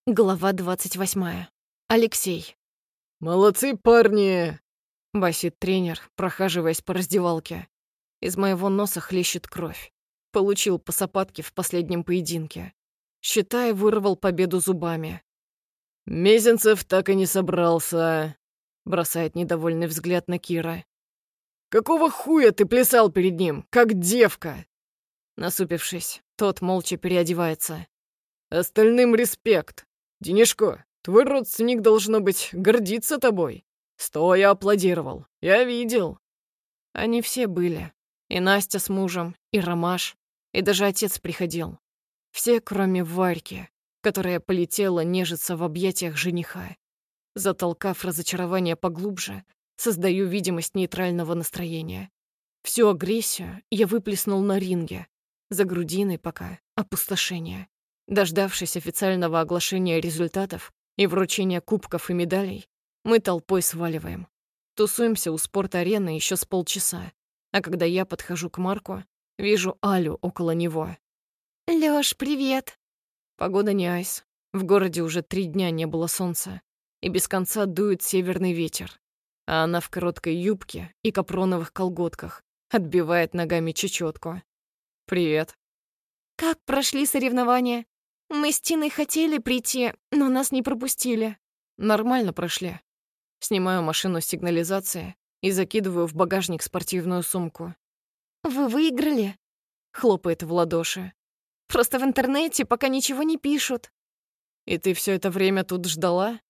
Глава 28. Алексей. «Молодцы, парни!» — басит тренер, прохаживаясь по раздевалке. Из моего носа хлещет кровь. Получил по сапатке в последнем поединке. Считай, вырвал победу зубами. «Мезенцев так и не собрался», — бросает недовольный взгляд на Кира. «Какого хуя ты плясал перед ним, как девка?» Насупившись, тот молча переодевается. «Остальным респект. Денишко, твой родственник, должно быть, гордиться тобой. Стоя аплодировал. Я видел». Они все были. И Настя с мужем, и Ромаш, и даже отец приходил. Все, кроме Варьки, которая полетела нежиться в объятиях жениха. Затолкав разочарование поглубже, создаю видимость нейтрального настроения. Всю агрессию я выплеснул на ринге. За грудиной пока опустошение. Дождавшись официального оглашения результатов и вручения кубков и медалей, мы толпой сваливаем. Тусуемся у спорт-арены еще с полчаса, а когда я подхожу к Марку, вижу Алю около него. «Лёш, привет!» Погода не айс. В городе уже 3 дня не было солнца, и без конца дует северный ветер, а она в короткой юбке и капроновых колготках отбивает ногами чечётку. «Привет!» «Как прошли соревнования? Мы с Тиной хотели прийти, но нас не пропустили». «Нормально прошли». Снимаю машину сигнализации и закидываю в багажник спортивную сумку. «Вы выиграли?» — хлопает в ладоши. «Просто в интернете пока ничего не пишут». «И ты все это время тут ждала?»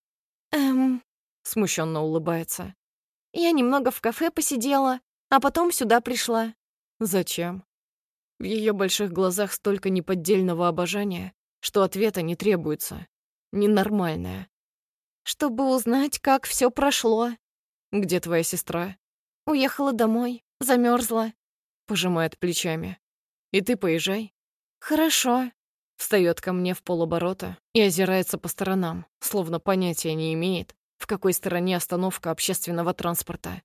Смущенно улыбается. «Я немного в кафе посидела, а потом сюда пришла». «Зачем?» В ее больших глазах столько неподдельного обожания, что ответа не требуется. Ненормальная. «Чтобы узнать, как все прошло». «Где твоя сестра?» «Уехала домой, замерзла», — пожимает плечами. «И ты поезжай». «Хорошо». Встает ко мне в полоборота и озирается по сторонам, словно понятия не имеет, в какой стороне остановка общественного транспорта.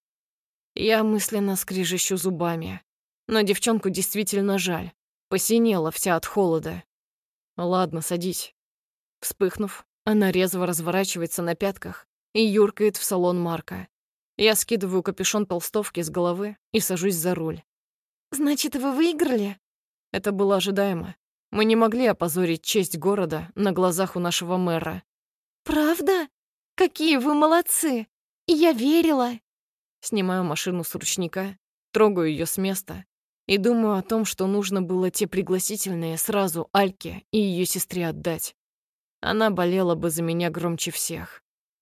Я мысленно скрежещу зубами. Но девчонку действительно жаль. Посинела вся от холода. «Ладно, садись». Вспыхнув, она резво разворачивается на пятках и юркает в салон Марка. Я скидываю капюшон толстовки с головы и сажусь за руль. «Значит, вы выиграли?» Это было ожидаемо. Мы не могли опозорить честь города на глазах у нашего мэра. «Правда? Какие вы молодцы! Я верила!» Снимаю машину с ручника, трогаю ее с места и думаю о том, что нужно было те пригласительные сразу Альке и ее сестре отдать. Она болела бы за меня громче всех.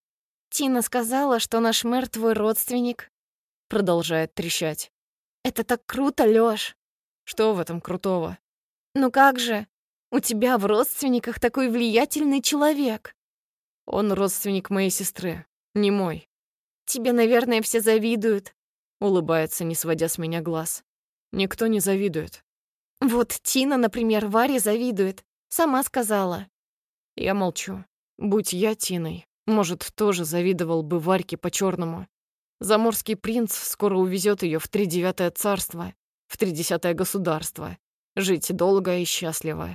«Тина сказала, что наш мэр твой родственник», — продолжает трещать. «Это так круто, Лёш!» «Что в этом крутого?» «Ну как же? У тебя в родственниках такой влиятельный человек!» «Он родственник моей сестры, не мой». «Тебе, наверное, все завидуют», — улыбается, не сводя с меня глаз. «Никто не завидует». «Вот Тина, например, Варе завидует. Сама сказала». Я молчу. Будь я Тиной, может, тоже завидовал бы Варьке по-черному. Заморский принц скоро увезет ее в 39-е царство, в 30-е государство. Жить долго и счастливо.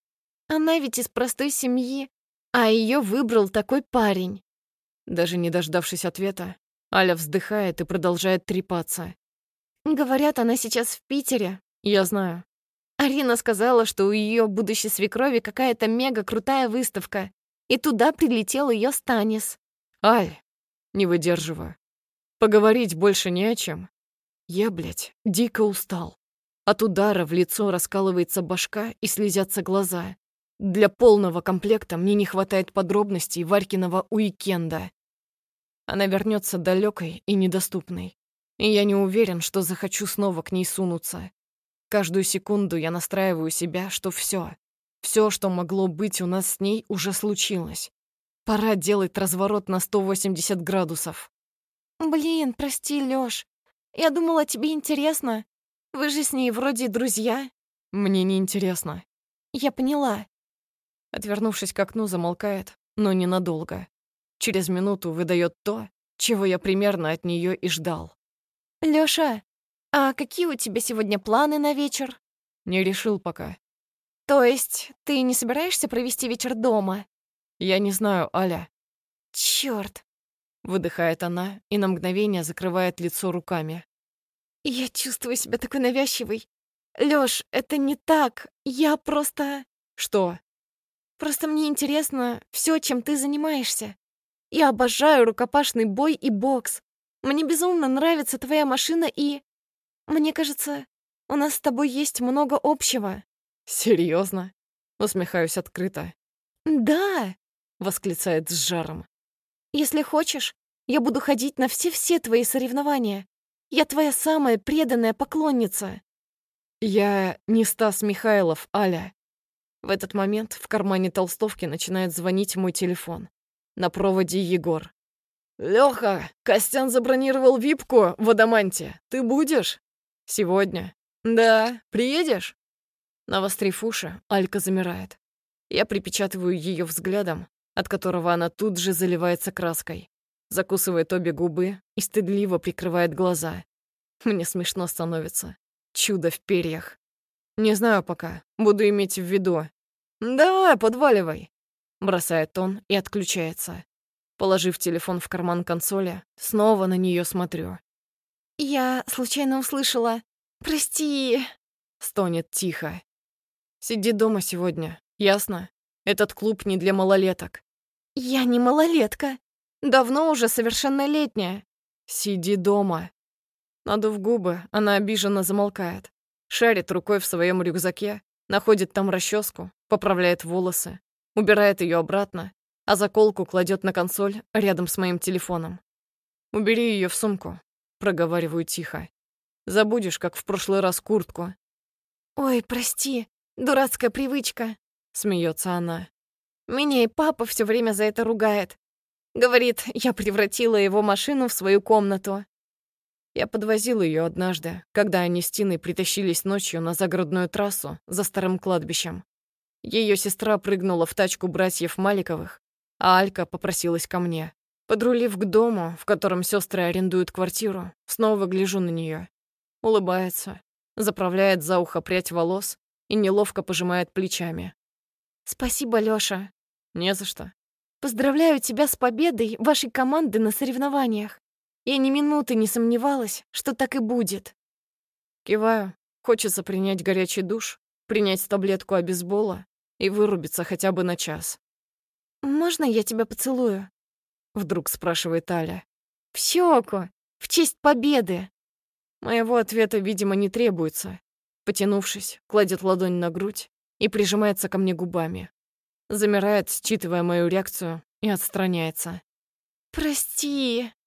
Она ведь из простой семьи, а ее выбрал такой парень. Даже не дождавшись ответа, Аля вздыхает и продолжает трепаться. Говорят, она сейчас в Питере. Я знаю. Арина сказала, что у ее будущей свекрови какая-то мега крутая выставка, и туда прилетел ее Станис. Аль, не выдерживаю. Поговорить больше не о чем. Я, блядь, дико устал. От удара в лицо раскалывается башка и слезятся глаза. Для полного комплекта мне не хватает подробностей Варькиного уикенда. Она вернется далекой и недоступной. И я не уверен, что захочу снова к ней сунуться. Каждую секунду я настраиваю себя, что все, что могло быть у нас с ней, уже случилось. Пора делать разворот на 180 градусов. «Блин, прости, Лёш. Я думала, тебе интересно. Вы же с ней вроде друзья». «Мне не интересно». «Я поняла». Отвернувшись к окну, замолкает, но ненадолго. Через минуту выдает то, чего я примерно от нее и ждал. «Лёша, а какие у тебя сегодня планы на вечер?» «Не решил пока». «То есть ты не собираешься провести вечер дома?» Я не знаю, Аля. Чёрт. Выдыхает она и на мгновение закрывает лицо руками. Я чувствую себя такой навязчивой. Лёш, это не так. Я просто... Что? Просто мне интересно всё, чем ты занимаешься. Я обожаю рукопашный бой и бокс. Мне безумно нравится твоя машина и... Мне кажется, у нас с тобой есть много общего. Серьезно? Усмехаюсь открыто. Да, Восклицает с жаром. если хочешь, я буду ходить на все-все твои соревнования. Я твоя самая преданная поклонница. Я не Стас Михайлов, Аля. В этот момент в кармане толстовки начинает звонить мой телефон. На проводе Егор. «Лёха, Костян забронировал випку в Адаманте. Ты будешь?» «Сегодня». «Да. Приедешь?» Навострив уши, Алька замирает. Я припечатываю ее взглядом, от которого она тут же заливается краской, закусывает обе губы и стыдливо прикрывает глаза. Мне смешно становится. Чудо в перьях. Не знаю пока, буду иметь в виду. «Давай, подваливай», — бросает он и отключается. Положив телефон в карман консоли, снова на нее смотрю. Я случайно услышала. Прости. Стонет тихо. Сиди дома сегодня, ясно? Этот клуб не для малолеток. Я не малолетка. Давно уже совершеннолетняя. Сиди дома. Надув губы, она обиженно замолкает. Шарит рукой в своем рюкзаке, находит там расческу, поправляет волосы, убирает ее обратно, а заколку кладет на консоль рядом с моим телефоном. «Убери ее в сумку», — проговариваю тихо. «Забудешь, как в прошлый раз, куртку». Ой, прости. Дурацкая привычка. Смеется она. Меня и папа все время за это ругает. Говорит, я превратила его машину в свою комнату. Я подвозил ее однажды, когда они с Тиной притащились ночью на загородную трассу за старым кладбищем. Ее сестра прыгнула в тачку братьев Маликовых, а Алька попросилась ко мне. Подрулив к дому, в котором сестры арендуют квартиру, снова гляжу на нее. Улыбается, заправляет за ухо прядь волос и неловко пожимает плечами. Спасибо, Лёша. Не за что. Поздравляю тебя с победой вашей команды на соревнованиях. Я ни минуты не сомневалась, что так и будет. Киваю. Хочется принять горячий душ, принять таблетку обезбола и вырубиться хотя бы на час. «Можно я тебя поцелую?» Вдруг спрашивает Аля. «В щеку! В честь победы!» Моего ответа, видимо, не требуется. Потянувшись, кладет ладонь на грудь и прижимается ко мне губами. Замирает, считывая мою реакцию, и отстраняется. «Прости!»